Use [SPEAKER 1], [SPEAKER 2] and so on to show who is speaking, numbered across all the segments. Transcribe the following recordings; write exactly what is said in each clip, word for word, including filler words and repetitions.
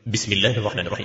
[SPEAKER 1] بسم الله الرحمن الرحيم.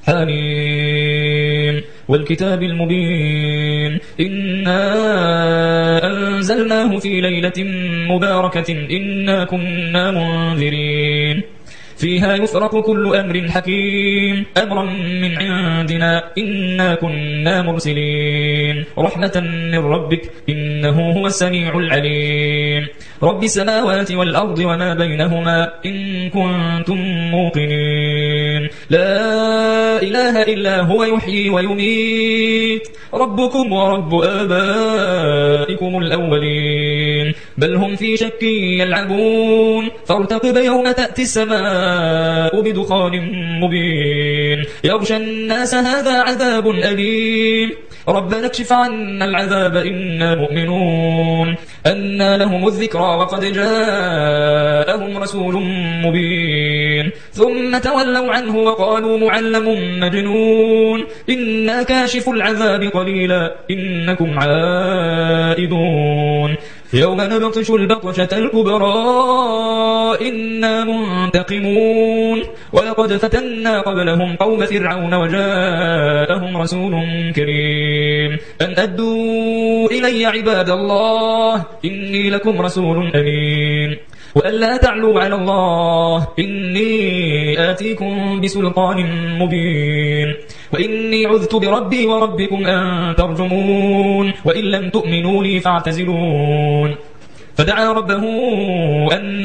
[SPEAKER 2] حميم والكتاب المبين إنا أنزلناه في ليلة مباركة إنا كنا منذرين فيها يفرق كل أمر حكيم أمرا من عندنا إنا كنا مرسلين رحمة من ربك إنه هو السميع العليم رب السماوات والأرض وما بينهما إن كنتم موقنين لا إله إلا هو يحيي ويميت ربكم ورب آبائكم الأولين بل هم في شك يلعبون فارتقب يوم تأتي السماء بدخان مبين يغشى الناس هذا عذاب أليم ربنا اكشف عنا العذاب إنا مؤمنون أنى لهم الذكرى وقد جاءهم رسول مبين ثم تولوا عنه وقالوا معلم مجنون إنا كاشف العذاب قليلا إنكم عائدون يوم نبطش البطشة الكبرى إنا منتقمون ولقد فتنا قبلهم قوم فرعون وجاءهم رسول كريم أن أدوا إلي عباد الله إني لكم رسول أمين وأن لا تعلوا على الله إني آتيكم بسلطان مبين وإني عذت بربي وربكم أن ترجمون وإن لم تؤمنوا لي فاعتزلون فدعا ربه أن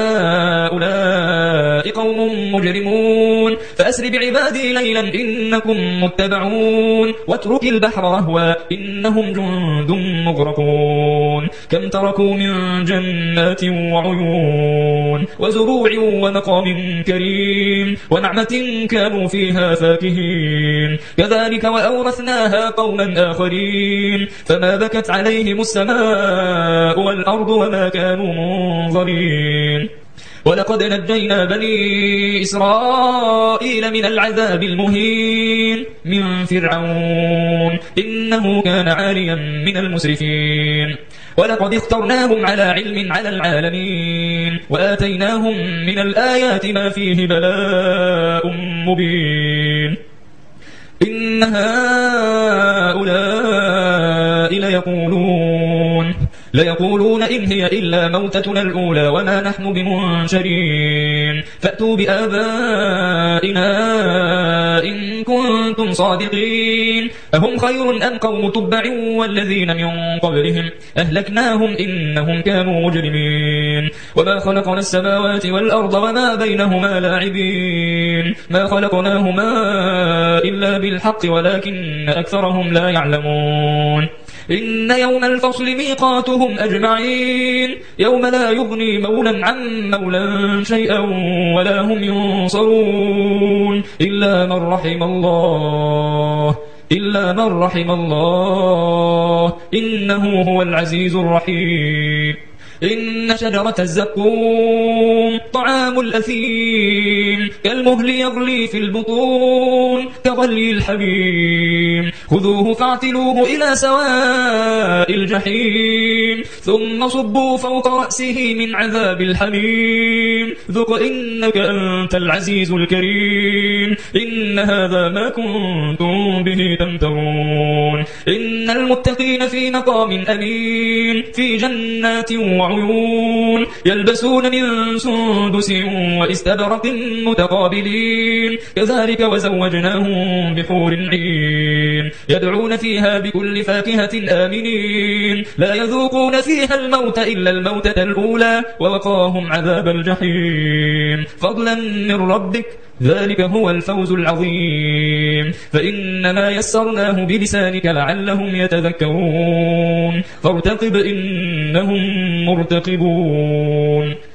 [SPEAKER 2] هؤلاء قوم مجرمون فأسر بعبادي ليلا إنكم متبعون واترك البحر رهوا إنهم جند مغرقون كم تركوا من جنات وعيون وزروع ومقام كريم ونعمة كانوا فيها فاكهين كذلك وأورثناها قوما آخرين فما بكت عليهم السماء والأرض وما كانوا منظرين ولقد نجينا بني إسرائيل من العذاب المهين من فرعون إنه كان عاليا من المسرفين ولقد اخترناهم على علم على العالمين وآتيناهم من الآيات ما فيه بلاء مبين إن هؤلاء ليقولون ليقولون إن هي إلا موتتنا الأولى وما نحن بمنشرين فأتوا بآبائنا إن كنتم صادقين أهم خير أم قوم تبع والذين من قبلهم أهلكناهم إنهم كانوا مجرمين وما خلقنا السماوات والأرض وما بينهما لاعبين ما خلقناهما إلا بالحق ولكن أكثرهم لا يعلمون إن يوم الفصل ميقاتهم أجمعين يوم لا يغني مولا عن مولا شيئا ولا هم ينصرون إلا من رحم الله إلا من رحم الله إنه هو العزيز الرحيم إن شجرة الزقوم طعام الأثيم كالمهل يغلي في البطون كغلي الحميم خذوه فاعتلوه إلى سواء الجحيم ثم صبوا فوق رأسه من عذاب الحميم ذق إنك أنت العزيز الكريم إن هذا ما كنتم به تمترون إن المتقين في مقام أمين في جنات وعيون يلبسون من سندس واستبرق متقابلين كذلك وزوجناهم بحور عين يدعون فيها بكل فاكهة آمنين لا يذوقون فيها الموت إلا الموتة الأولى ووقاهم عذاب الجحيم فضلا من ربك ذلك هو الفوز العظيم فإنما يسرناه بلسانك لعلهم يتذكرون فارتقب إنهم مرتقبون